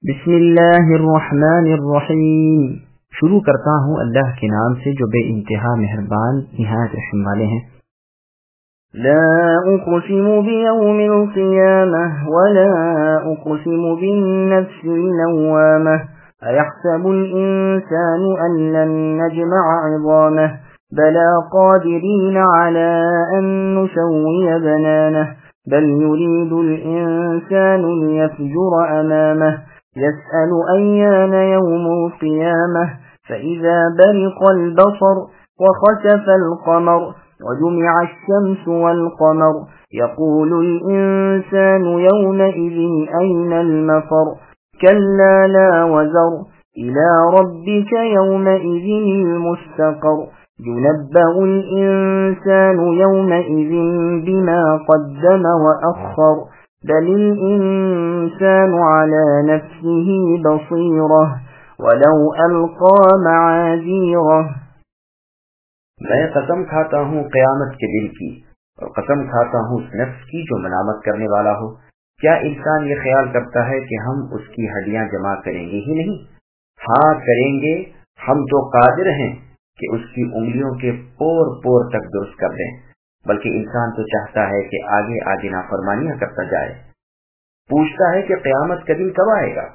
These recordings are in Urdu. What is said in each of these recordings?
بسم اللہ الرحمن الرحیم۔ شروع کرتا ہوں اللہ کے نام سے جو بے انتہا مہربان نہایت رحم والے ہیں۔ لا اقسم بیوم القیامہ ولا اقسم بالنفس اللوامہ ایحسب الانسان ان لن نجمع عظامہ بلا قادرین علی ان نسوی بنانہ بل يريد الإنسان ليفجر أمامه يسأل أيان يوم القيامة فإذا برق البصر وخسف القمر وجمع الشمس والقمر يقول الإنسان يومئذ أين المفر كلا لا وزر إلى ربك يومئذ المستقر ينبأ الإنسان يومئذ بما قدم وأخر بل الإنسان على نفسه بصيرة ولو ألقى معاذيره۔ میں قسم کھاتا ہوں قیامت کے دن کی، اور قسم کھاتا ہوں اس نفس کی جو ملامت کرنے والا ہو۔ کیا انسان یہ خیال کرتا ہے کہ ہم اس کی ہڈیاں جمع کریں گے ہی نہیں؟ ہاں کریں گے، ہم تو قادر ہیں کہ اس کی انگلیوں کے پور پور تک درست کر دیں، بلکہ انسان تو چاہتا ہے کہ آگے آگے نافرمانیاں کرتا جائے۔ پوچھتا ہے کہ قیامت کا دن کب آئے گا؟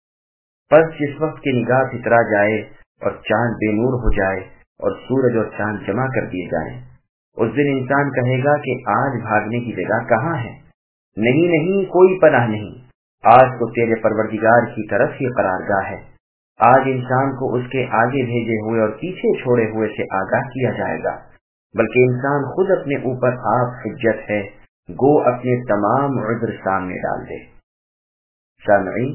پس جس وقت کی نگاہ اترا جائے اور چاند بے نور ہو جائے اور سورج اور چاند جمع کر دیے جائیں، اس دن انسان کہے گا کہ آج بھاگنے کی جگہ کہاں ہے؟ نہیں نہیں، کوئی پناہ نہیں، آج تو تیرے پروردگار کی طرف ہی قرارگاہ ہے۔ آج انسان کو اس کے آگے بھیجے ہوئے اور پیچھے چھوڑے ہوئے سے آگاہ کیا جائے گا، بلکہ انسان خود اپنے اوپر آپ حجت ہے، گو اپنے تمام عذر سامنے ڈال دے۔ سامعین،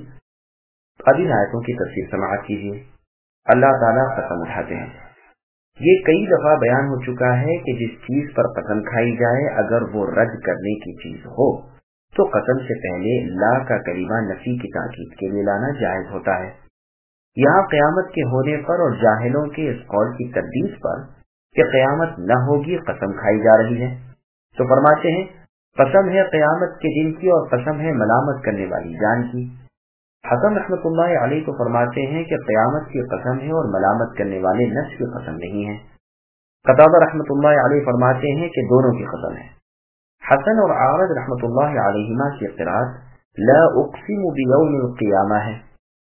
ابھی آیتوں کی تفسیر سماعت کیجیے۔ اللہ تعالیٰ قسم اٹھاتے ہیں۔ یہ کئی دفعہ بیان ہو چکا ہے کہ جس چیز پر قسم کھائی جائے اگر وہ رد کرنے کی چیز ہو تو قسم سے پہلے لا کا کلمہ نفی کی تاکید کے لیے لانا جائز ہوتا ہے۔ یہاں قیامت کے ہونے پر اور جاہلوں کے اس قول کی تردید پر کہ قیامت نہ ہوگی قسم کھائی جا رہی ہے، تو فرماتے ہیں قسم ہے قیامت کے دن کی اور قسم ہے ملامت کرنے والی جان کی۔ حسن رحمۃ اللہ علیہ کو فرماتے ہیں کہ قیامت کی قسم ہے اور ملامت کرنے والے نفس کی قسم نہیں ہے۔ قتادہ رحمۃ اللہ علیہ فرماتے ہیں کہ دونوں کی قسم ہے۔ حسن اور عارض رحمۃ اللہ علیہما کی قرات لا اقسم بیوم القیامہ ہے۔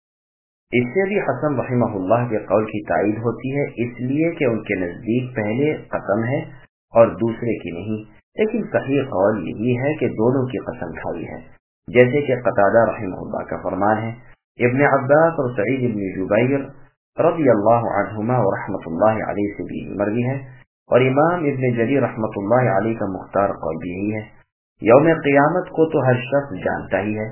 اس سے بھی حسن رحمہ اللہ کے قول کی تائید ہوتی ہے، اس لیے کہ ان کے نزدیک پہلے قسم ہے اور دوسرے کی نہیں، لیکن صحیح قول یہی ہے کہ دونوں کی قسم کھائی ہے، جیسے کہ قتادہ رحمہ اللہ کا فرمان ہے۔ ابن عباس اور سعید بن جبیر رضی اللہ عنہما و رحمۃ اللہ علیہ سے بھی مروی ہے، اور امام ابن جریر رحمۃ اللہ علیہ کا مختار قول بھی یہی ہے۔ یوم قیامت کو تو ہر شخص جانتا ہی ہے۔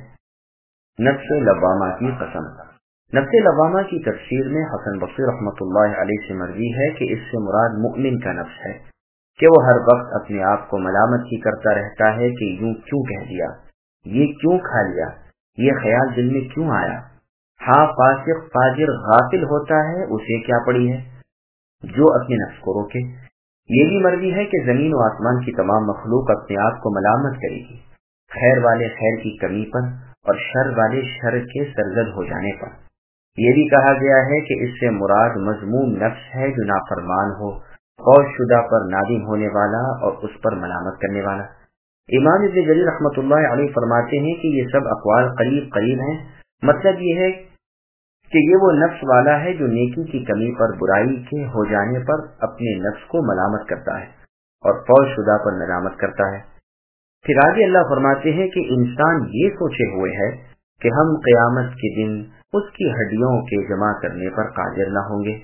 نفس لوامہ کی قسم۔ نفس لوامہ کی تفسیر میں حسن بصری رحمۃ اللہ علیہ سے مروی ہے کہ اس سے مراد مؤمن کا نفس ہے، کہ وہ ہر وقت اپنے آپ کو ملامت ہی کرتا رہتا ہے کہ یوں کیوں کہہ دیا، یہ کیوں کھا لیا، یہ خیال دل میں کیوں آیا۔ ہاں فاسق فاجر غافل ہوتا ہے، اسے کیا پڑی ہے جو اپنے نفس کو روکے۔ یہ بھی مروی ہے کہ زمین و آسمان کی تمام مخلوق اپنے آپ کو ملامت کرے گی، خیر والے خیر کی کمی پر اور شر والے شر کے سرزد ہو جانے پر۔ یہ بھی کہا گیا ہے کہ اس سے مراد مذموم نفس ہے جو نافرمان ہو، فوش شدہ پر نادم ہونے والا اور اس پر ملامت کرنے والا۔ امام ابن جریر رحمۃ اللہ علیہ فرماتے ہیں کہ یہ سب اقوال قریب قریب ہیں، مطلب یہ ہے کہ یہ وہ نفس والا ہے جو نیکی کی کمی پر برائی کے ہو جانے پر اپنے نفس کو ملامت کرتا ہے اور فوش شدہ پر ملامت کرتا ہے۔ پھر آگے اللہ فرماتے ہیں کہ انسان یہ سوچے ہوئے ہے کہ ہم قیامت کے دن اس کی ہڈیوں کے جمع کرنے پر قادر نہ ہوں گے۔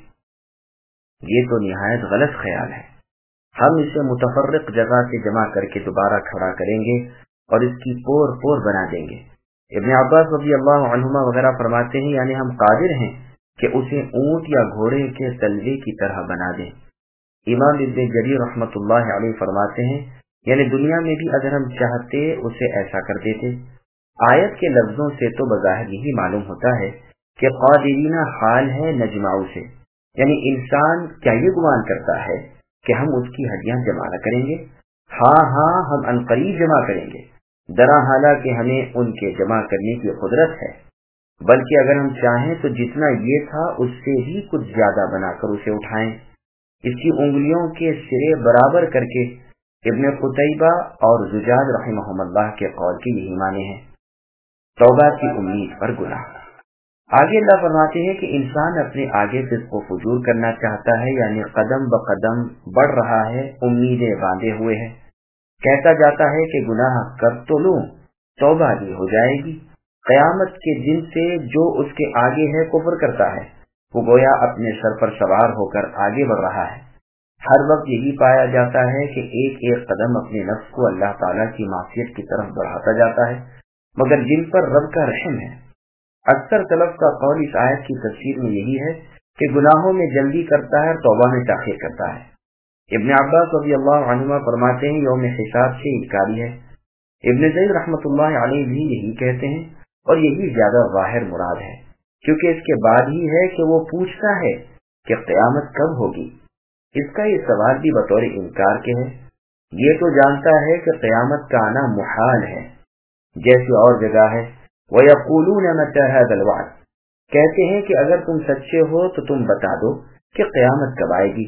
یہ تو نہایت غلط خیال ہے۔ ہم اسے متفرق جگہ سے جمع کر کے دوبارہ کھڑا کریں گے اور اس کی پور پور بنا دیں گے۔ ابن عباس رضی اللہ عنہما وغیرہ فرماتے ہیں یعنی ہم قادر ہیں کہ اسے اونٹ یا گھوڑے کے تلوے کی طرح بنا دیں۔ امام ابن جریر رحمۃ اللہ علیہ فرماتے ہیں یعنی دنیا میں بھی اگر ہم چاہتے اسے ایسا کر دیتے۔ آیت کے لفظوں سے تو بظاہر یہی معلوم ہوتا ہے کہ قادرین حال ہے نجمعو سے، یعنی انسان کیا یہ گمان کرتا ہے کہ ہم اس کی ہڈیاں جمع نہ کریں گے؟ ہاں ہم عنقریب جمع کریں گے، درا حالہ کہ ہمیں ان کے جمع کرنے کی قدرت ہے۔ बल्कि अगर हम चाहें तो जितना ये था उससे भी कुछ ज्यादा बनाकर उसे उठाएं। इसकी उंगलियों के सिरे बराबर करके इब्न कुतैबा और जुजाज रहमहुल्लाह के कौल की यही माने हैं। तौबा की उम्मीद पर गुनाह। आगे अल्लाह फरमाते हैं कि इंसान अपने आगे फिस्को फुजूर करना चाहता है, यानी कदम ब कदम बढ़ रहा है, उम्मीदें बांधे हुए है, कहता जाता है कि गुनाह कर तो लूं, तौबा भी हो जाएगी। कयामत के दिन से जो उसके आगे है कुफ्र करता है, वो गोया अपने सर पर सवार होकर आगे बढ़ रहा है। हर वक्त यही पाया जाता है कि एक एक कदम अपने नफ्स को अल्लाह ताला की मासियत की तरफ बढ़ाता जाता है, मगर जिन पर रब का रहम है। अक्सर सलफ का कौल इस आयत की तफसीर में यही है कि गुनाहों में जल्दी करता है और तौबा में ताखीर करता है। इब्न अब्बास रज़ियल्लाहु अन्हुमा फरमाते हैं यौम हिसाब से इनकारी है। इब्न ज़ैद रहमतुल्लाह अलैहि भी यही कहते हैं और यही ज्यादा ज़ाहिर मुराद है, क्योंकि इसके बाद ही है कि वो पूछता है कि क़यामत कब होगी। इसका ये सवाल भी बतौर इनकार के है। ये तो जानता है कि क़यामत का आना मुहाल है। जैसे और जगह है वयक़ूलून मता हाज़ल वअद, कहते हैं कि अगर तुम सच्चे हो तो तुम बता दो कि क़यामत कब आएगी।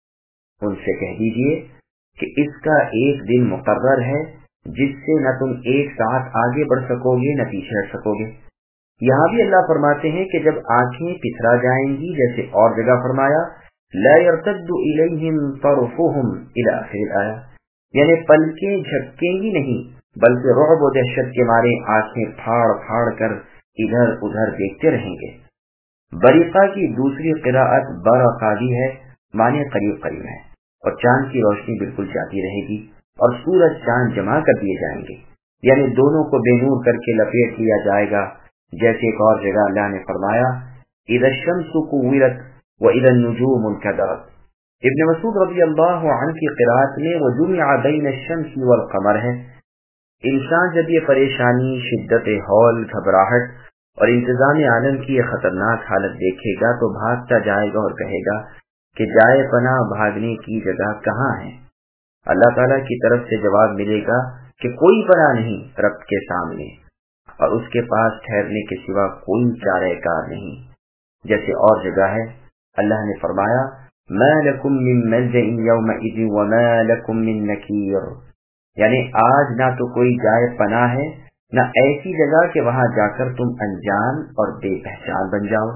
उनसे कह दीजिए कि इसका एक दिन मुकर्रर है जिससे न तुम एक साथ आगे बढ़ सकोगे न पीछे हट सकोगे। यहाँ भी अल्लाह फरमाते हैं कि जब आंखें पिछड़ा जाएंगी, जैसे और जगह फरमाया ला यर्तद्दु इलैहिम तर्फुहुम इला आखिर आया, यानी पलकें झपकेंगी नहीं बल्कि रुअब और दहशत के मारे आंखें फाड़ फाड़ कर इधर उधर देखते रहेंगे। बरीक़ा की दूसरी क़िराअत बरक़ादी है, माने करीब करीब है, और चांद की रोशनी बिल्कुल जाती रहेगी और सूरज चांद जमा कर दिए जाएंगे, यानी दोनों को बेनूर करके लपेट लिया जाएगा। जैसे एक और जगह अल्लाह ने फरमाया इज़ा शम्सु कुव्विरत व इज़ा नुजूमु कदरत। इब्न मसूद रज़ियल्लाहु अन्हु की क़िराअत में व जुमिअ बैन अश-शम्स वल क़मर है। इंसान जब ये परेशानी, शिद्दत हौल, घबराहट और इंतजाम आलम की ये खतरनाक हालत देखेगा तो भागता जाएगा और कहेगा कि जाए पना भागने की जगह कहाँ है। अल्लाह ताला की तरफ से जवाब मिलेगा कि कोई पना नहीं रब के सामने, और उसके पास ठहरने के सिवा कोई चारेकार नहीं। जैसे और जगह है अल्लाह ने फरमाया मा लकुम मिन मल्जइन यौमइज़ व मा लकुम मिन नकीर, यानी आज ना तो कोई जाए पना है न ऐसी जगह कि वहां जाकर तुम अनजान और बेपहचान बन जाओ।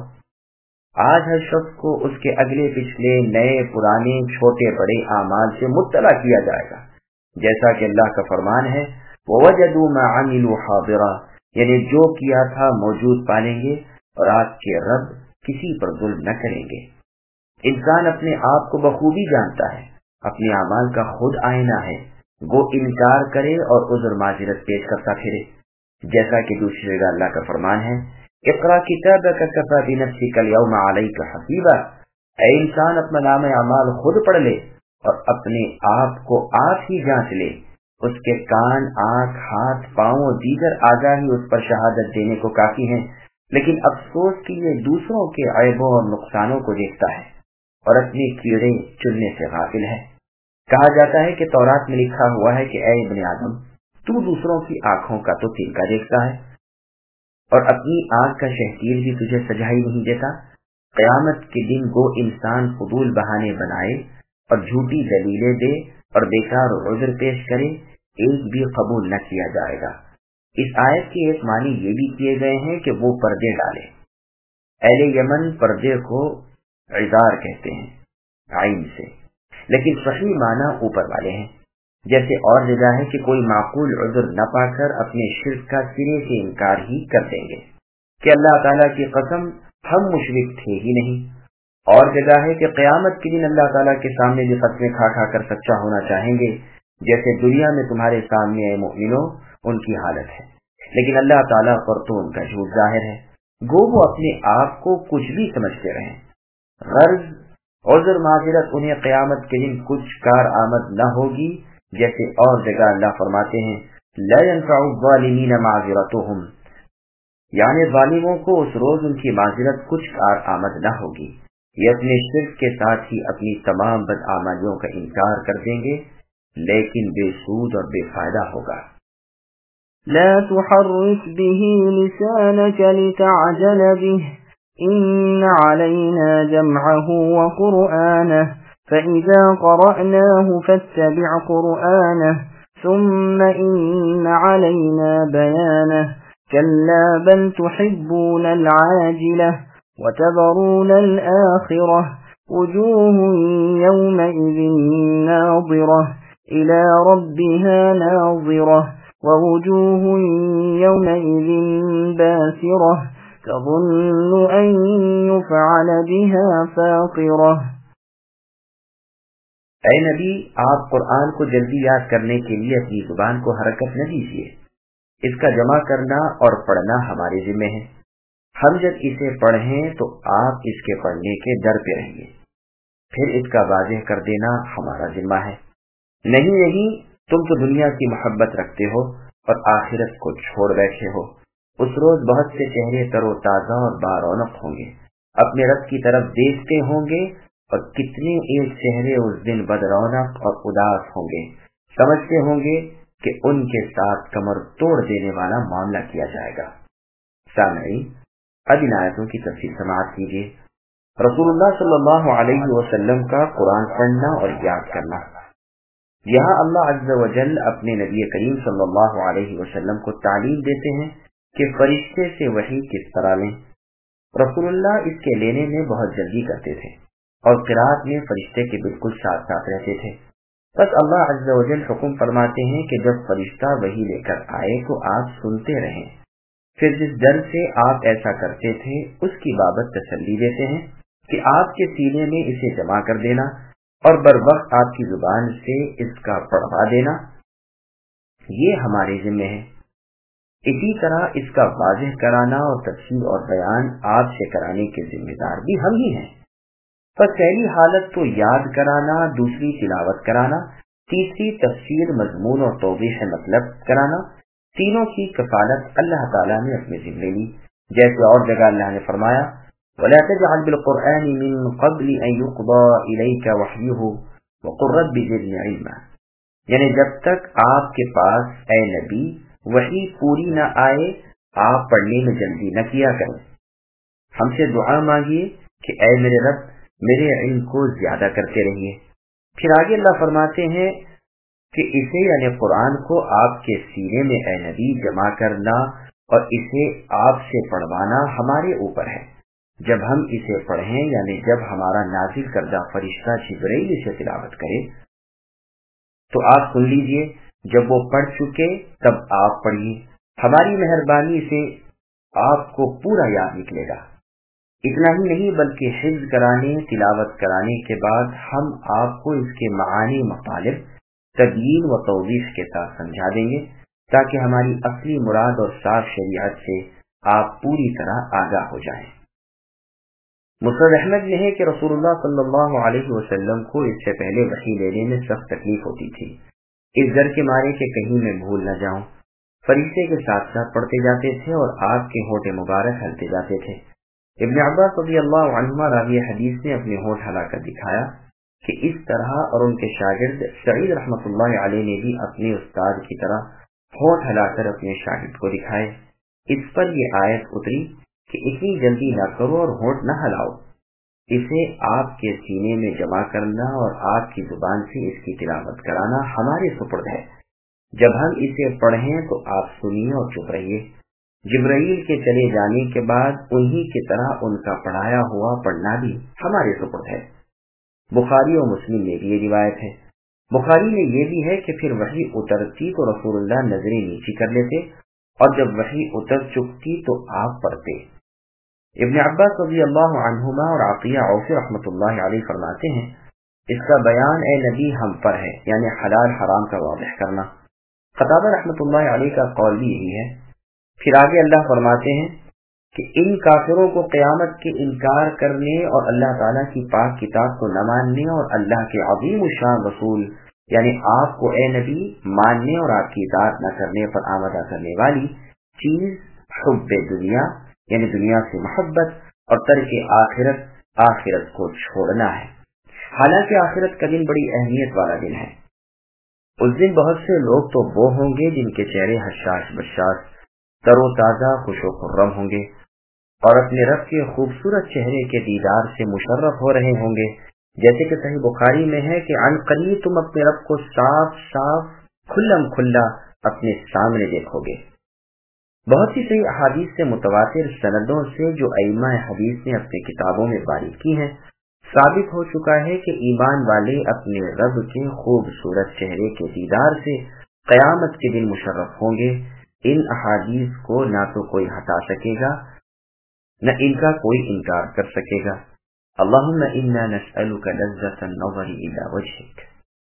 आज हर शख्स को उसके अगले पिछले, नए पुराने, छोटे बड़े आमाल से मुत्तला किया जाएगा, जैसा कि अल्लाह का फरमान है ववजदू मा अमिलू हादिरा, यानी जो किया था मौजूद पालेंगे और आज के रब किसी पर जुल्म न करेंगे। इंसान अपने आप को बखूबी जानता है, अपने अमाल का खुद आईना है, वो इनकार करे और उज़्र माज़िरत पेश करता फिरे। जैसा कि दूसरी जगह अल्लाह का फरमान है इक़रा किताबका कफ़ा बिनफ़्सिका अल-यौमा अलैका हसीबा, ऐ इंसान अपना नाम अमाल खुद पढ़ ले और अपने आप को आप ही जांच ले। उसके कान, आँख, हाथ, पाँव और दीगर आज़ा ही उस पर शहादत देने को काफी हैं, लेकिन अफसोस कि ये दूसरों के ऐबों और नुकसानों को देखता है और अपने कीड़े चुनने से गाफिल है। कहा जाता है कि तौरात में लिखा हुआ है कि ऐ इब्ने आदम, तू दूसरों की आंखों का तो तिनका देखता है और अपनी आंख का शहतीर भी तुझे सजा ही नहीं देता। क़यामत के दिन वो इंसान फुदूल बहाने बनाए और झूठी दलीलें दे और बेकार उज़्र पेश करे, एक भी कबूल न किया जाएगा। इस आयत के एक मानी ये भी किए गए हैं कि वो पर्दे डाले। अहले यमन पर्दे को इज़ार कहते हैं आइन से, लेकिन सही माना ऊपर वाले हैं। जैसे और जगह है कि कोई माकूल उज़्र न पाकर अपने शिर्क का सिरे से इनकार ही कर देंगे कि अल्लाह ताला की कसम हम मुशरिक थे ही नहीं। और जगह है कि क़यामत के दिन अल्लाह ताला के सामने भी क़स्में खा खा कर सच्चा होना चाहेंगे, जैसे दुनिया में तुम्हारे सामने ऐ मुमिनों उनकी हालत है, लेकिन अल्लाह ताला पर तो उनका झूठ जाहिर है, गो वो अपने आप को कुछ भी समझते रहें। गर्ज उज़्र माज़िरत उन्हें क़यामत के दिन कुछ कार आमद न होगी। जैसे और जगह अल्लाह फरमाते हैं ला यनफ़उ ज़ालिमीन माज़िरतुहुम, यानी ज़ालिमों को उस रोज उनकी माज़िरत कुछ कार आमद न होगी। ये अपने शिर्क के साथ ही अपनी तमाम बदआमलियों का इनकार कर देंगे, लेकिन बेसूद और बेफायदा होगा। لا تحرك به لسانك لتعجل به إن علينا جمعه وقرآنه فإذا قرأناه فاتبع قرآنه ثم إن علينا بيانه كلا بل تحبون العاجلة وتذرون الآخرة وجوه يومئذ ناظرة إلى ربها ناظرة ووجوه يومئذ باسرة تظن أن يفعل بها فاقرة. اے نبی، آپ قرآن کو جلدی یاد کرنے کے لیے اپنی زبان کو حرکت نہ دیجیے. اس کا جمع کرنا اور پڑھنا ہمارے ذمہ ہے. ہم جب اسے پڑھیں تو آپ اس کے پڑھنے کے ڈر پہ رہیے، پھر اس کا واضح کر دینا ہمارا ذمہ ہے. نہیں، تم تو دنیا کی محبت رکھتے ہو اور آخرت کو چھوڑ بیٹھے ہو. اس روز بہت سے چہرے تر و تازہ اور بارونق ہوں گے، اپنے رب کی طرف دیکھتے ہوں گے، اور کتنے ایک چہرے اس دن بدرونق اور اداس ہوں گے، سمجھتے ہوں گے کہ ان کے ساتھ کمر توڑ دینے والا معاملہ کیا جائے گا. سامعین، اب ان آیتوں کی تفصیل سماعت کیجیے. رسول اللہ صلی اللہ علیہ وسلم کا قرآن پڑھنا اور یاد کرنا. یہاں اللہ عز و جل اپنے نبی کریم صلی اللہ علیہ وسلم کو تعلیم دیتے ہیں کہ فرشتے سے وحی کس طرح لیں. رسول اللہ اس کے لینے میں بہت جلدی کرتے تھے اور قرات میں فرشتے کے بالکل ساتھ ساتھ رہتے تھے. بس اللہ عز و جل حکم فرماتے ہیں کہ جب فرشتہ وحی لے کر آئے تو آپ سنتے رہیں. پھر جس ڈر سے آپ ایسا کرتے تھے اس کی بابت تسلی دیتے ہیں کہ آپ کے سینے میں اسے جمع کر دینا اور بر وقت آپ کی زبان سے اس کا پڑھوا دینا یہ ہمارے ذمہ ہے. اسی طرح اس کا واضح کرانا اور تفسیر اور بیان آپ سے کرانے کے ذمہ دار بھی ہم ہی ہیں. پر پہلی حالت تو یاد کرانا، دوسری تلاوت کرانا، تیسری تفسیر، مضمون اور توضیح مطلب کرانا، تینوں کی کفالت اللہ تعالیٰ نے اپنے ذمہ لی. جیسے اور جگہ اللہ نے فرمایا وَلَا تَجْعَلْ بِالْقُرْآنِ مِنْ قَبْلِ أَنْ يُقْضَى إِلَيْكَ وَحْيُهُ وَقُلْ رَبِّ زِدْنِي عِلْمًا. یعنی جب تک آپ کے پاس اے نبی وحی پوری نہ آئے آپ پڑھنے میں جلدی نہ کیا کریں. ہم سے دعا مانگیے کہ اے میرے رب میرے علم کو زیادہ کرتے رہیے. پھر آگے اللہ فرماتے ہیں کہ اسے یعنی قرآن کو آپ کے سینے میں اے نبی جمع کرنا اور اسے آپ سے پڑھوانا ہمارے اوپر ہے. جب ہم اسے پڑھیں یعنی جب ہمارا نازل کردہ فرشتہ جبرائیل اسے تلاوت کرے تو آپ سن لیجئے، جب وہ پڑھ چکے تب آپ پڑھیے. ہماری مہربانی سے آپ کو پورا یاد نکلے گا. اتنا ہی نہیں بلکہ حفظ کرانے، تلاوت کرانے کے بعد ہم آپ کو اس کے معانی مطالب تبیین و توضیح کے ساتھ سمجھا دیں گے تاکہ ہماری اصلی مراد اور صاف شریعت سے آپ پوری طرح آگاہ ہو جائیں. مسند احمد میں ہے کہ رسول اللہ صلی اللہ علیہ وسلم کو اس سے پہلے وحی لینے میں سخت تکلیف ہوتی تھی، اس ڈر کے مارے کہ کہیں میں بھول نہ جاؤں. فرشتے کے ساتھ ساتھ پڑھتے جاتے تھے اور آپ کے ہونٹ مبارک ہلتے جاتے تھے. ابن عباس رضی اللہ عنہما راوی حدیث نے اپنے ہونٹ ہلا کر دکھایا کہ اس طرح اور ان کے شاگرد سعید رحمۃ اللہ علیہ نے بھی اپنے استاد کی طرح ہونٹ ہلا کر اپنے شاگرد کو دکھائے. اس پر یہ آیت اتری کہ اتنی جلدی نہ کرو اور ہونٹ نہ ہلاؤ، اسے آپ کے سینے میں جمع کرنا اور آپ کی زبان سے اس کی تلاوت کرانا ہمارے سپرد ہے. جب ہم اسے پڑھیں تو آپ سنیے اور چپ رہیے. جبرائیل کے چلے جانے کے بعد انہی کی طرح ان کا پڑھایا ہوا پڑھنا بھی ہمارے سپرد ہے. بخاری اور مسلم میں بھی یہ روایت ہے. بخاری میں یہ بھی ہے کہ پھر وحی اترتی تو رسول اللہ نظریں نیچی کر لیتے اور جب وحی اتر چکتی تو آپ پڑھتے. ابن عباس رضی اللہ عنہما اور عطیہ عوفی رحمۃ اللہ علیہ فرماتے ہیں اس کا بیان اے نبی ہم پر ہے، یعنی حلال حرام کا واضح کرنا. قتادہ رحمۃ اللہ علیہ کا قول بھی یہی ہے. پھر آگے اللہ فرماتے ہیں کہ ان کافروں کو قیامت کے انکار کرنے اور اللہ تعالیٰ کی پاک کتاب کو نہ ماننے اور اللہ کے عظیم الشان رسول یعنی آپ کو اے نبی ماننے اور آپ کی اطاعت نہ کرنے پر آمادہ کرنے والی چیز حب دنیا یعنی دنیا سے محبت اور ترک آخرت کو چھوڑنا ہے. حالانکہ آخرت کا دن بڑی اہمیت والا دن ہے. اس دن بہت سے لوگ تو وہ ہوں گے جن کے چہرے حشاش بشاش تر و تازہ خوش و خرم ہوں گے اور اپنے رب کے خوبصورت چہرے کے دیدار سے مشرف ہو رہے ہوں گے، جیسے کہ صحیح بخاری میں ہے کہ عن قریب تم اپنے رب کو صاف صاف کھلم کھلا اپنے سامنے دیکھو گے۔ بہت سی صحیح احادیث سے متواتر سندوں سے جو ائمہ حدیث نے اپنی کتابوں میں باریک کی ہیں، ثابت ہو چکا ہے کہ ایمان والے اپنے رب کے خوبصورت چہرے کے دیدار سے قیامت کے دن مشرف ہوں گے۔ ان احادیث کو نہ تو کوئی ہٹا سکے گا نہ ان کا کوئی انکار کر سکے گا۔ اللہم انا نسألک لذۃ النظر الی وجہک،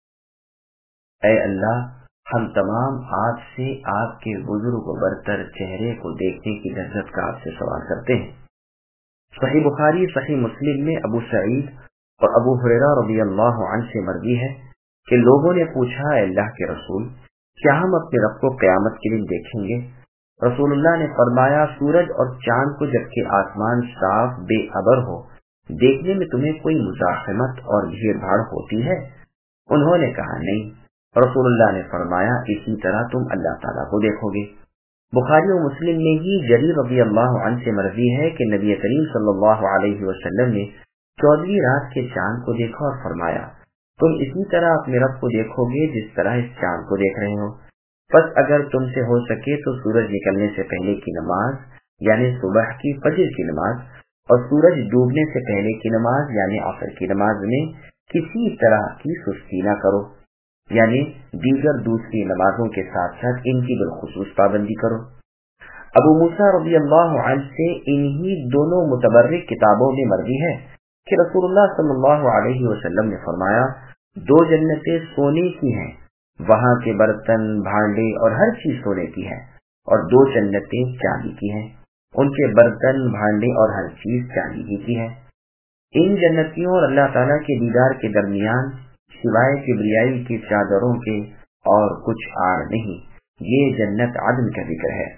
اے اللہ ہم تمام آپ سے آپ کے بزرگ و برتر چہرے کو دیکھنے کی لذت کا آپ سے سوال کرتے ہیں۔ صحیح بخاری صحیح مسلم میں ابو سعید اور ابو ہریرہ رضی اللہ عنہ سے مروی ہے کہ لوگوں نے پوچھا، اے اللہ کے رسول، کیا ہم اپنے رب کو قیامت کے دن دیکھیں گے؟ رسول اللہ نے فرمایا، سورج اور چاند کو جبکہ آسمان صاف بے ابر ہو دیکھنے میں تمہیں کوئی مزاحمت اور بھیڑ بھاڑ ہوتی ہے؟ انہوں نے کہا نہیں۔ رسول اللہ نے فرمایا، اسی طرح تم اللہ تعالیٰ کو دیکھو گے۔ بخاری و مسلم میں ہی جریر رضی اللہ عنہ سے مروی ہے کہ نبی کریم صلی اللہ علیہ وسلم نے 14ویں رات کے چاند کو دیکھا اور فرمایا، تم اسی طرح اپنے رب کو دیکھو گے جس طرح اس چاند کو دیکھ رہے ہو۔ پس اگر تم سے ہو سکے تو سورج نکلنے سے پہلے کی نماز یعنی صبح کی فجر کی نماز اور سورج ڈوبنے سے پہلے کی نماز یعنی عصر کی نماز میں کسی طرح کی سستی نہ کرو، یعنی دیگر دوسری نمازوں کے ساتھ ساتھ ان کی بالخصوص پابندی کرو۔ ابو موسیٰ رضی اللہ عنہ سے انہی دونوں متبرک کتابوں میں مروی ہے کہ رسول اللہ صلی اللہ علیہ وسلم نے فرمایا، دو جنتیں سونے کی ہیں، وہاں کے برتن بھانڈے اور ہر چیز سونے کی ہے، اور دو جنتیں چاندی کی ہیں، ان کے برتن بھانڈے اور ہر چیز چاندی کی ہے۔ ان جنتیوں اور اللہ تعالیٰ کے دیدار کے درمیان سوائے کبریائی کی چادروں کے اور کچھ آڑ نہیں، یہ جنت عدن کا ذکر ہے۔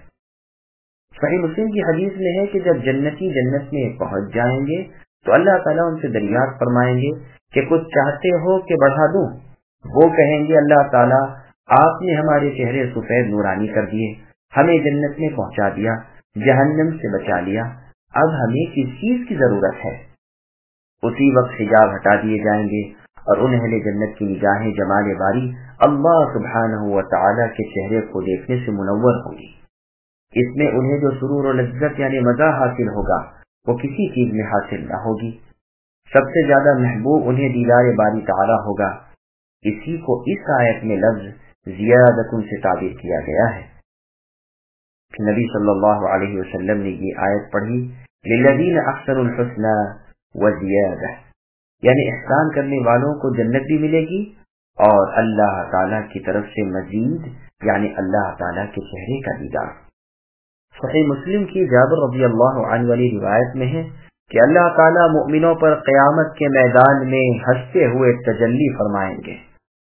صحیح مسلم کی حدیث میں ہے کہ جب جنتی جنت میں پہنچ جائیں گے تو اللہ تعالیٰ ان سے دریافت فرمائیں گے کہ کچھ چاہتے ہو کہ بڑھا دوں؟ وہ کہیں گے، اللہ تعالیٰ آپ نے ہمارے چہرے سفید نورانی کر دیے، ہمیں جنت میں پہنچا دیا، جہنم سے بچا لیا، اب ہمیں کس چیز کی ضرورت ہے؟ اسی وقت حجاب ہٹا دیے جائیں گے اور ان اہل جنت کی نگاہیں جمال باری اللہ سبحانہ و تعالیٰ کے چہرے کو دیکھنے سے منور ہوں گی۔ اس میں انہیں جو سرور و لذت یعنی مزہ حاصل ہوگا وہ کسی چیز میں حاصل نہ ہوگی۔ سب سے زیادہ محبوب انہیں دیدار باری تعالیٰ ہوگا۔ اسی کو اس آیت میں لفظ زیادتن سے تعبیر کیا گیا ہے۔ نبی صلی اللہ علیہ وسلم نے یہ آیت پڑھی، للذین احسنوا الحسنى وزیادہ، یعنی احسان کرنے والوں کو جنت بھی ملے گی اور اللہ تعالیٰ کی طرف سے مزید یعنی اللہ تعالیٰ کے چہرے کا دیدار۔ صحیح مسلم کی جابر رضی اللہ عنہ والی روایت میں ہے کہ اللہ تعالیٰ مؤمنوں پر قیامت کے میدان میں ہنستے ہوئے تجلی فرمائیں گے۔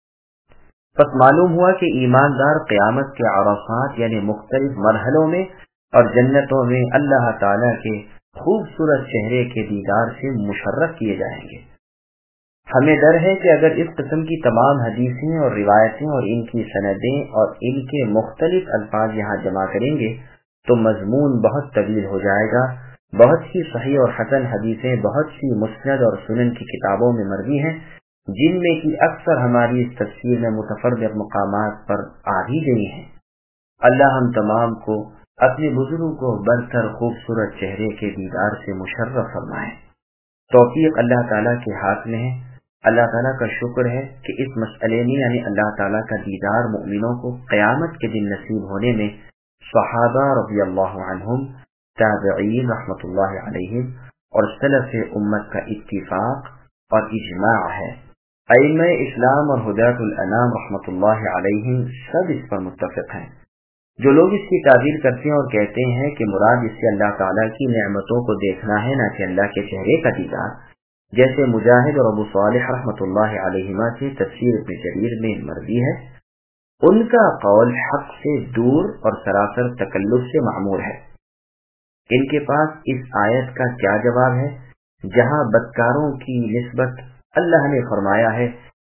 پس معلوم ہوا کہ ایماندار قیامت کے عرصات یعنی مختلف مرحلوں میں اور جنتوں میں اللہ تعالیٰ کے خوبصورت چہرے کے دیدار سے مشرف کیے جائیں گے۔ ہمیں ڈر ہے کہ اگر اس قسم کی تمام حدیثیں اور روایتیں اور ان کی سندیں اور ان کے مختلف الفاظ یہاں جمع کریں گے تو مضمون بہت طویل ہو جائے گا۔ بہت سی صحیح اور حسن حدیثیں بہت سی مسند اور سنن کی کتابوں میں مروی ہیں، جن میں کی اکثر ہماری اس تفسیر میں متفرق مقامات پر آ بھی گئی ہیں۔ اللہ ہم تمام کو اپنے بزرگ و برتر خوبصورت چہرے کے دیدار سے مشرف فرمائے۔ توفیق اللہ تعالیٰ کے ہاتھ میں ہے۔ اللہ تعالیٰ کا شکر ہے کہ اس مسئلے میں یعنی اللہ تعالیٰ کا دیدار مؤمنوں کو قیامت کے دن نصیب ہونے میں صحابہ رضی اللہ عنہم، تابعین رحمۃ اللہ علیہم اور سلف امت کا اتفاق اور اجماع ہے۔ ائمہ اسلام اور ہداۃ الانام رحمۃ اللہ علیہم سب اس پر متفق ہیں۔ جو لوگ اس کی تعبیر کرتے ہیں اور کہتے ہیں کہ مراد اس سے اللہ تعالیٰ کی نعمتوں کو دیکھنا ہے نہ کہ اللہ کے چہرے کا دیدار، جیسے مجاہد اور ابو صالح رحمۃ اللہ علیہما سے تفسیر ابن جریر میں مروی ہے، ان کا قول حق سے دور اور سراسر تکلف سے معمور ہے۔ ان کے پاس اس آیت کا کیا جواب ہے جہاں بدکاروں کی نسبت اللہ نے فرمایا ہے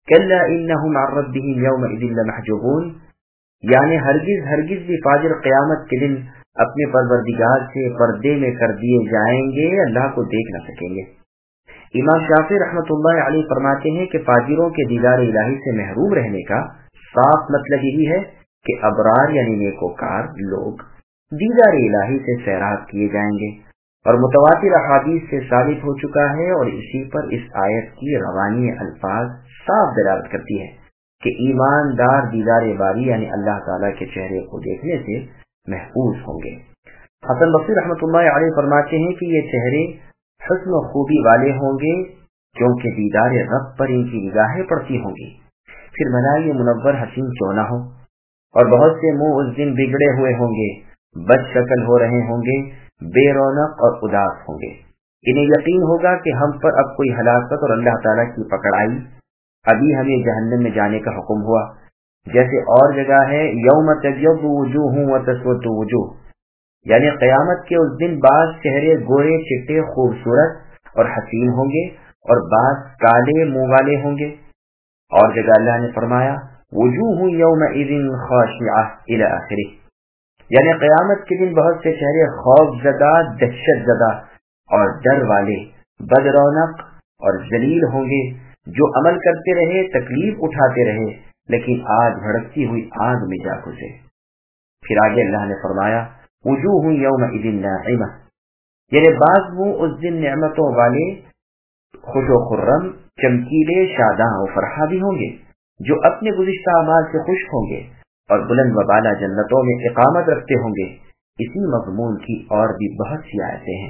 کلا انہم عن ربہم یومئذ لمحجوبون، یعنی ہرگز بھی فاجر قیامت کے دن اپنے پروردگار سے پردے میں کر دیے جائیں گے، اللہ کو دیکھ نہ سکیں گے۔ امام شافعی رحمۃ اللہ علیہ فرماتے ہیں کہ فاجروں کے دیدار الہی سے محروم رہنے کا صاف مطلب یہی ہے کہ ابرار یعنی نیکوکار لوگ دیدار الہی سے سیراب کیے جائیں گے، اور متواتر احادیث سے ثابت ہو چکا ہے، اور اسی پر اس آیت کی روانی الفاظ صاف دلالت کرتی ہے کہ ایماندار دیدار باری یعنی اللہ تعالیٰ کے چہرے کو دیکھنے سے محفوظ ہوں گے۔ حسن بصری رحمۃ اللہ علیہ فرماتے ہیں کہ یہ چہرے حسن و خوبی والے ہوں گے کیونکہ دیدار رب پر ان کی نگاہیں پڑتی ہوں گی، پھر بھلا یہ منور حسین کیوں نہ ہو، اور بہت سے منہ اس دن بگڑے ہوئے ہوں گے، بد شکل ہو رہے ہوں گے، بے رونق اور اداس ہوں گے۔ انہیں یقین ہوگا کہ ہم پر اب کوئی ہلاکت اور اللہ تعالیٰ کی پکڑ آئی، ابھی ہمیں جہنم میں جانے کا حکم ہوا، جیسے اور جگہ ہے یوم تبیض وجوہ وتسود وجوہ، یعنی قیامت کے اس دن بعض چہرے گورے چٹے خوبصورت اور حسین ہوں گے اور بعض کالے منہ والے ہوں گے۔ اور جگہ اللہ نے فرمایا وجوہ یومئذ خاشعہ الی آخرہ، یعنی قیامت کے دن بہت سے چہرے خوف زدہ، دہشت زدہ اور ڈر والے، بد رونق اور ذلیل ہوں گے، جو عمل کرتے رہے، تکلیف اٹھاتے رہے، لیکن آج بھڑکتی ہوئی آگ میں جا گھسے۔ پھر آگے اللہ نے فرمایا وجوہ یومئذ ناعمہ، یعنی بعض منہ اس دن نعمتوں والے، خوش و خرم، چمکیلے، شاداں و فرحا بھی ہوں گے، جو اپنے گزشتہ اعمال سے خوش ہوں گے اور بلند و بالا جنتوں میں اقامت رکھتے ہوں گے۔ اسی مضمون کی اور بھی بہت سی آیتیں ہیں۔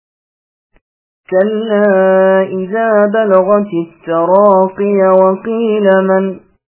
كلا إذا بلغت التراقي وقيل من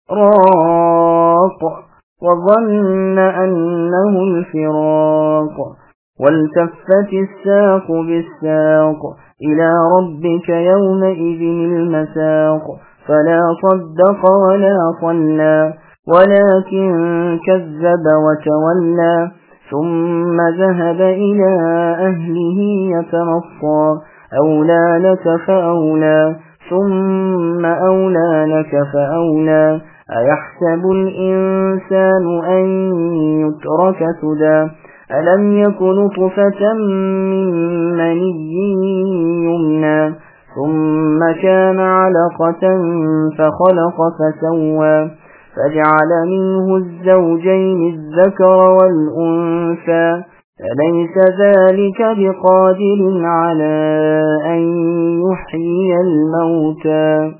راق وظن أنه الفراق والتفت الساق بالساق إلى ربك يومئذ المساق فلا صدق ولا صلى ولكن كذب وتولى ثم ذهب إلى أهله يتمطى أولى لك فأولى ثم أولى لك فأولى أيحسب الإنسان أن يترك سدى ألم يكن نطفة من مني يمنى ثم كان علقة فخلق فسوى فجعل منه الزوجين الذكر والأنثى أليس ذلك بقادر على أن يحيي الموتى۔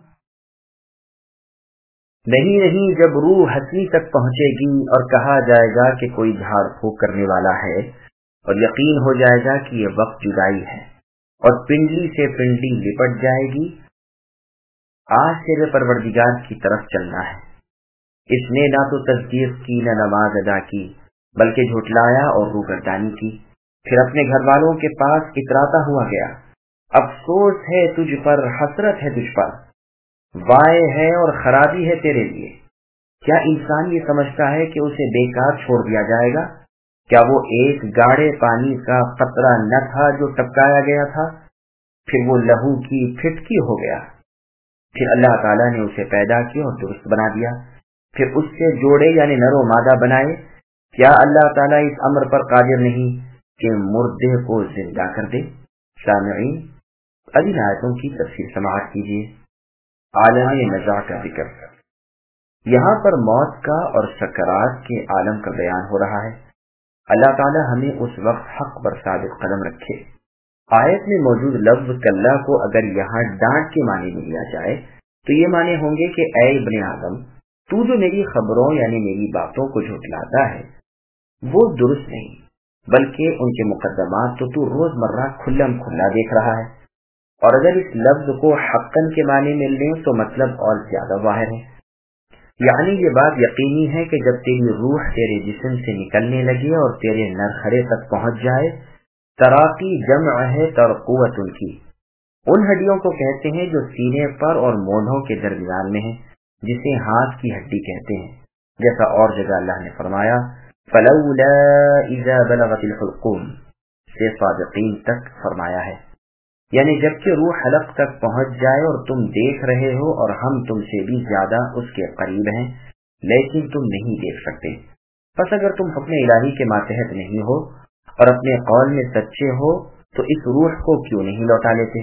نہیں، جب روح ہستی تک پہنچے گی اور کہا جائے گا کہ کوئی جھاڑ پھونک کرنے والا ہے، اور یقین ہو جائے گا کہ یہ وقت جدائی ہے، اور پنڈلی سے پنڈلی لپٹ جائے گی، آج تیرے پروردگار کی طرف چلنا ہے۔ اس نے نہ تو تصدیق کی نہ نماز ادا کی، بلکہ جھٹلایا اور روگردانی کی، پھر اپنے گھر والوں کے پاس اتراتا ہوا گیا۔ افسوس ہے تجھ پر، حسرت ہے تجھ پر، وائے ہے اور خرابی ہے تیرے لیے۔ کیا انسان یہ سمجھتا ہے کہ اسے بیکار چھوڑ دیا جائے گا؟ کیا وہ ایک گاڑے پانی کا قطرہ نہ تھا جو ٹپکایا گیا تھا، پھر وہ لہو کی پھٹکی ہو گیا، پھر اللہ تعالیٰ نے اسے پیدا کیا اور درست بنا دیا، پھر اس سے جوڑے یعنی نر و مادہ بنائے۔ کیا اللہ تعالیٰ اس امر پر قادر نہیں کہ مردے کو زندہ کر دے؟ سامعین، اگلی آیتوں کی تفسیر سماعت کیجیے۔ عالم نزاع کا ذکر، یہاں پر موت کا اور سکرات کے عالم کا بیان ہو رہا ہے۔ اللہ تعالیٰ ہمیں اس وقت حق پر ثابت قدم رکھے۔ آیت میں موجود لفظ کلا کو اگر یہاں ڈانٹ کے معنی میں لیا جائے تو یہ معنی ہوں گے کہ اے ابن آدم، تو جو میری خبروں یعنی میری باتوں کو جھٹلاتا ہے وہ درست نہیں، بلکہ ان کے مقدمات تو روز مرہ کھلم کھلا دیکھ رہا ہے۔ اور اگر اس لفظ کو حقاً کے معنی میں لیں تو مطلب اور زیادہ واضح ہے، یعنی یہ بات یقینی ہے کہ جب تیری روح تیرے جسم سے نکلنے لگے اور تیرے نرخرے تک پہنچ جائے، تراقی جمع ہے ترقوت کی، ان ہڈیوں کو کہتے ہیں جو سینے پر اور مونڈھوں کے درمیان میں ہیں، جسے ہاتھ کی ہڈی کہتے ہیں، جیسا اور جگہ اللہ نے فرمایا فَلَوْلَا إِذَا بَلَغَتِ الْحُلْقُومَ سے صادقین تک فرمایا ہے۔ یعنی جبکہ روح حلق تک پہنچ جائے اور تم دیکھ رہے ہو اور ہم تم سے بھی زیادہ اس کے قریب ہیں، لیکن تم نہیں دیکھ سکتے، پس اگر تم حکم الہی کے ماتحت نہیں ہو اور اپنے قول میں سچے ہو تو اس روح کو کیوں نہیں لوٹا لیتے؟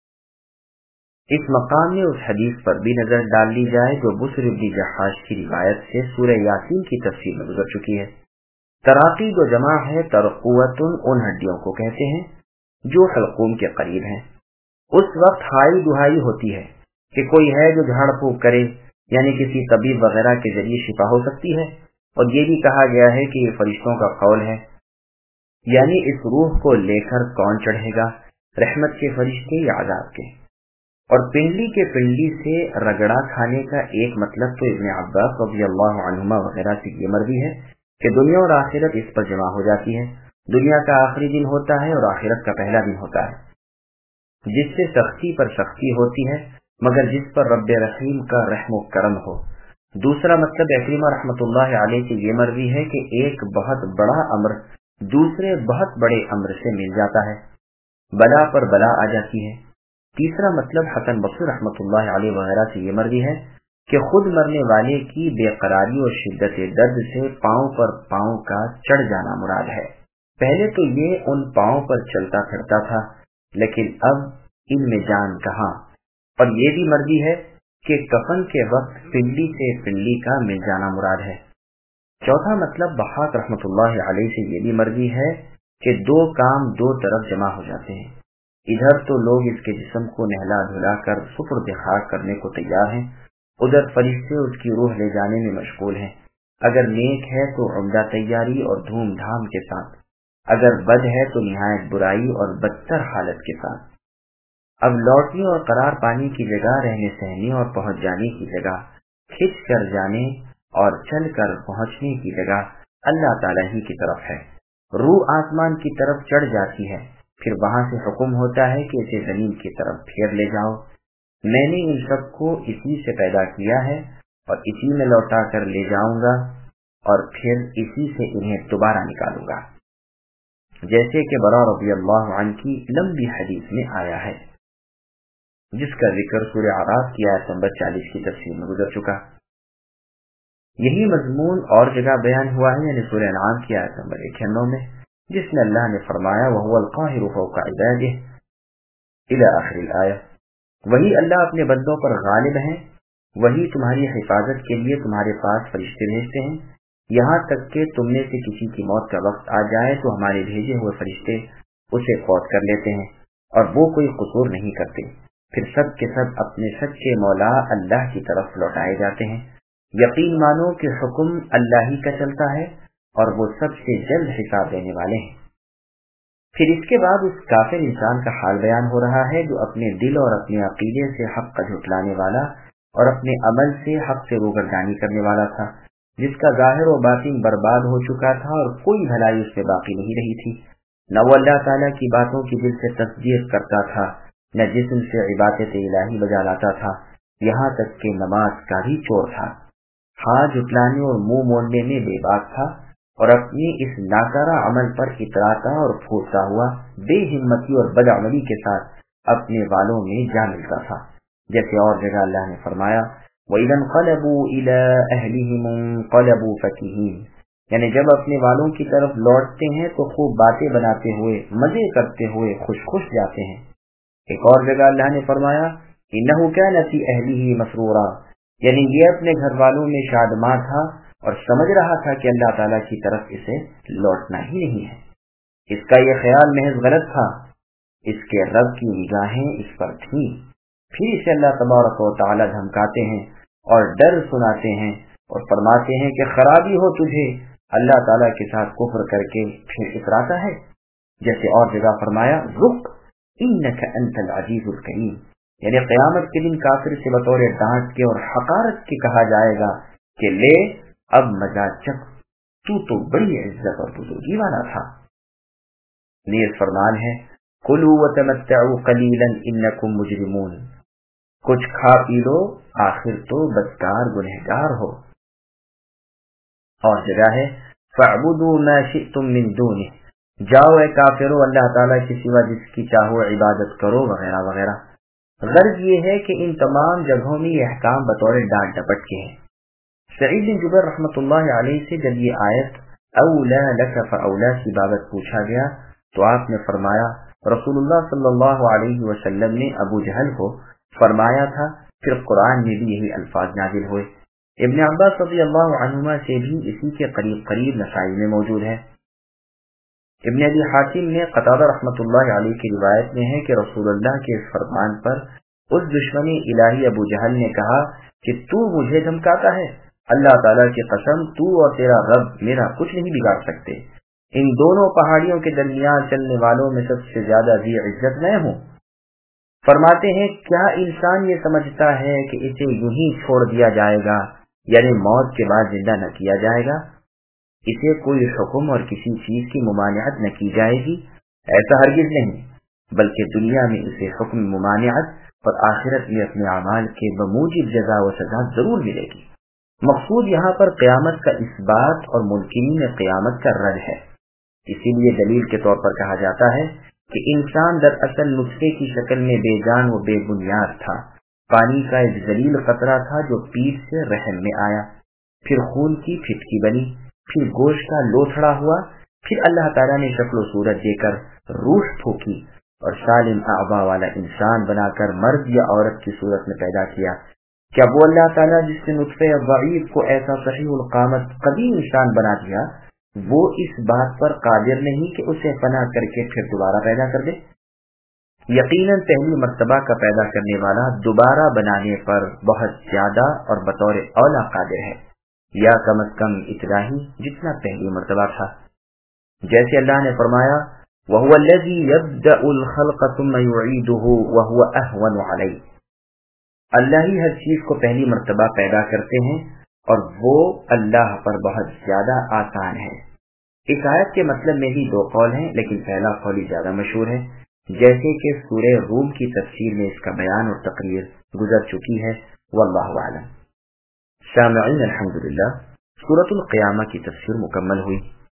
اس مقام میں اس حدیث پر بھی نظر ڈال لی جائے جو بصر بن جحاش کی روایت سے سورہ یاسین کی تفسیر میں گزر چکی ہے۔ تراقی جو جمع ہے ترقوتن ان ہڈیوں کو کہتے ہیں جو حلقوم کے قریب ہیں۔ اس وقت ہائی دہائی ہوتی ہے کہ کوئی ہے جو جھاڑ پھونک کرے، یعنی کسی طبیب وغیرہ کے ذریعے شفا ہو سکتی ہے، اور یہ بھی کہا گیا ہے کہ یہ فرشتوں کا قول ہے، یعنی اس روح کو لے کر کون چڑھے گا، رحمت کے فرشتے یا عذاب کے؟ اور پنڈلی کے پنڈلی سے رگڑا کھانے کا ایک مطلب تو ابن عباس رضی اللہ عنہما وغیرہ سے یہ مروی ہے کہ دنیا اور آخرت اس پر جمع ہو جاتی ہے۔ دنیا کا آخری دن ہوتا ہے اور آخرت کا پہلا دن ہوتا ہے، جس سے سختی پر سختی ہوتی ہے مگر جس پر رب رحیم کا رحم و کرم ہو۔ دوسرا مطلب اکرمہ رحمۃ اللہ علیہ سے یہ مروی ہے کہ ایک بہت بڑا امر دوسرے بہت بڑے امر سے مل جاتا ہے، بلا پر بلا آ جاتی ہے۔ تیسرا مطلب حسن بصری رحمۃ اللہ علیہ وغیرہ سے یہ مروی ہے کہ خود مرنے والے کی بے قراری اور شدت درد سے پاؤں پر پاؤں کا چڑھ جانا مراد ہے۔ پہلے تو یہ ان پاؤں پر چلتا پھرتا تھا، لیکن اب ان میں جان کہاں۔ اور یہ بھی مروی ہے کہ کفن کے وقت پنڈلی سے پنڈلی کا مل جانا مراد ہے۔ چوتھا مطلب بحاق رحمۃ اللہ علیہ سے یہ بھی مروی ہے کہ دو کام دو طرف جمع ہو جاتے ہیں، ادھر تو لوگ اس کے جسم کو نہلا دھلا کر سپرد خاک کرنے کو تیار ہیں، ادھر فرشتے اس کی روح لے جانے میں مشغول ہیں، اگر نیک ہے تو عمدہ تیاری اور دھوم دھام کے ساتھ، اگر بد ہے تو نہایت برائی اور بدتر حالت کے ساتھ۔ اب لوٹنے اور قرار پانے کی جگہ، رہنے سہنے اور پہنچ جانے کی جگہ، کھچ کر جانے اور چل کر پہنچنے کی جگہ اللہ تعالیٰ ہی کی طرف ہے۔ روح آسمان کی طرف چڑھ جاتی ہے، پھر وہاں سے حکم ہوتا ہے کہ اسے زمین کی طرف پھیر لے جاؤ، میں نے ان سب کو اسی سے پیدا کیا ہے اور اسی میں لوٹا کر لے جاؤں گا اور پھر اسی سے انہیں دوبارہ نکالوں گا، جیسے کہ برا رضی اللہ عنہ کی لمبی حدیث میں آیا ہے، جس کا ذکر سورہ اعراف کی آیت نمبر 40 کی تفسیر میں گزر چکا۔ یہی مضمون اور جگہ بیان ہوا ہے، یعنی سورہ انعام کی آیت نمبر 91 میں، جس میں اللہ نے فرمایا وَهُوَ الْقَاهِرُ فَوْقَ عِبَادِهِ إِلَى آخر الآیہ، وہی اللہ اپنے بندوں پر غالب ہیں، وہی تمہاری حفاظت کے لیے تمہارے پاس فرشتے بھیجتے ہیں، یہاں تک کہ تم میں سے کسی کی موت کا وقت آ جائے تو ہمارے بھیجے ہوئے فرشتے اسے فوت کر لیتے ہیں اور وہ کوئی قصور نہیں کرتے، پھر سب کے سب اپنے سچے مولا اللہ کی طرف لوٹائے جاتے ہیں۔ یقین مانو کہ حکم اللہ ہی کا چلتا ہے اور وہ سب سے جلد حساب دینے والے ہیں۔ پھر اس کے بعد اس کافر انسان کا حال بیان ہو رہا ہے جو اپنے دل اور اپنے عقیدے سے حق کا جھٹلانے والا اور اپنے عمل سے حق سے روگردانی کرنے والا تھا، جس کا ظاہر و باطن برباد ہو چکا تھا اور کوئی بھلائی اس میں باقی نہیں رہی تھی، نہ وہ اللہ تعالیٰ کی باتوں کی دل سے تصدیق کرتا تھا، نہ جسم سے عبادت الہی بجا لاتا تھا، یہاں تک کہ نماز کا بھی چور تھا، ہاتھ جھٹلانے اور منہ موڑنے میں بے باک تھا اور اپنی اس ناکارہ عمل پر اتراتا اور پھوٹتا ہوا بے ہمتی اور بدعملی کے ساتھ اپنے والوں میں جا ملتا تھا، جیسے اور جگہ اللہ نے فرمایا وَإِذَا انْقَلَبُوا إِلَىٰ أَهْلِهِمُ انْقَلَبُوا فَكِهِينَ، یعنی جب اپنے والوں کی طرف لوٹتے ہیں تو خوب باتیں بناتے ہوئے مزے کرتے ہوئے خوش خوش جاتے ہیں۔ ایک اور جگہ اللہ نے فرمایا إِنَّهُ كَانَ فِي أَهْلِهِ مَسْرُورًا، یعنی یہ اپنے گھر والوں میں شادماں تھا اور سمجھ رہا تھا کہ اللہ تعالیٰ کی طرف اسے لوٹنا ہی نہیں ہے۔ اس کا یہ خیال محض غلط تھا، اس کے رب کی نگاہیں اس پر تھیں، پھر اسے اللہ تبارک و تعالیٰ دھمکاتے ہیں اور ڈر سناتے ہیں اور فرماتے ہیں کہ خرابی ہو تجھے، اللہ تعالیٰ کے ساتھ کفر کر کے پھر اتراتا ہے، جیسے اور جگہ فرمایا ذُقْ إِنَّكَ أَنْتَ الْعَزِيزُ الْكَرِيمُ، یعنی قیامت کے دن کافر سے بطور ڈانٹ کے اور حقارت کے کہا جائے گا کہ لے اب مزہ چک، تو بڑی عزت اور بزرگی والا تھا۔ نیز فرمان ہے کُلُوا وَتَمَتَّعُوا قَلِيلًا إِنَّكُمْ مُجْرِمُونَ، کچھ کھا پی لو آخر تو بدکار گنہگار ہو۔ اور جگہ ہے فَاعْبُدُوا مَا شِئْتُم مِّن دُونِهِ، جاؤ اے کافرو اللہ تعالیٰ کے سوا جس کی چاہو عبادت کرو وغیرہ وغیرہ۔ غرض یہ ہے کہ ان تمام جگہوں میں یہ احکام بطور ڈانٹ ڈپٹ کے ہیں۔ سعید بن جبیر رحمۃ اللہ علیہ سے جب یہ آیت اولا لک فاولا کی بابت پوچھا گیا تو آپ نے فرمایا رسول اللہ صلی اللہ علیہ وسلم نے ابو جہل کو فرمایا تھا، پھر قرآن میں بھی یہی الفاظ نازل ہوئے۔ ابن عباس رضی اللہ عنہما سے بھی اسی کے قریب قریب نسائی میں موجود ہے۔ ابن ابی حاتم نے قتادہ رحمۃ اللہ علیہ کی روایت میں ہے کہ رسول اللہ کے اس فرمان پر اس دشمن الہی ابو جہل نے کہا کہ تو مجھے دھمکاتا ہے، اللہ تعالیٰ کی قسم تو اور تیرا رب میرا کچھ نہیں بگاڑ سکتے، ان دونوں پہاڑیوں کے درمیان چلنے والوں میں سب سے زیادہ ذی عزت میں ہوں۔ فرماتے ہیں کیا انسان یہ سمجھتا ہے کہ اسے یوں ہی چھوڑ دیا جائے گا، یعنی موت کے بعد زندہ نہ کیا جائے گا؟ اسے کوئی حکم اور کسی چیز کی ممانعت نہ کی جائے گی؟ ایسا ہرگز نہیں، بلکہ دنیا میں اسے حکم ممانعت اور آخرت میں اپنے اعمال کے بموجب جزا و سزا ضرور ملے گی۔ مقصود یہاں پر قیامت کا اثبات اور ممکنین قیامت کا رد ہے۔ اسی لیے دلیل کے طور پر کہا جاتا ہے کہ انسان دراصل نطفے کی شکل میں بے جان و بے بنیاد تھا، پانی کا ایک ذلیل قطرہ تھا جو پیٹ سے رحم میں آیا، پھر خون کی پھٹکی بنی، پھر گوشت کا لوتھڑا ہوا، پھر اللہ تعالیٰ نے شکل و صورت دے کر روح پھونکی اور سالم اعضاء والا انسان بنا کر مرد یا عورت کی صورت میں پیدا کیا۔ کیا وہ اللہ تعالیٰ جس نے نطفے ضعیف کو ایسا صحیح القامت قدیم انسان بنا دیا، وہ اس بات پر قادر نہیں کہ اسے فنا کر کے پھر دوبارہ پیدا کر دے؟ یقیناً پہلی مرتبہ کا پیدا کرنے والا دوبارہ بنانے پر بہت زیادہ اور بطور اولا قادر ہے، یا کم از کم اتنا ہی جتنا پہلی مرتبہ تھا۔ جیسے اللہ نے فرمایا وَهُوَ الَّذِي يَبْدَأُ الْخَلْقَ ثُمَّ يُعِيدُهُ وَهُوَ أَهْوَنُ عَلَيْهِ، اللہ ہی ہر چیز کو پہلی مرتبہ پیدا کرتے ہیں اور وہ اللہ پر بہت زیادہ آسان ہے۔ اس آیت کے مطلب میں بھی دو قول ہیں، لیکن پہلا قول ہی زیادہ مشہور ہے، جیسے کہ سورہ روم کی تفسیر میں اس کا بیان اور تقریر گزر چکی ہے، واللہ اعلم۔ سامعین الحمدللہ، سورۃ القیامہ کی تفسیر مکمل ہوئی۔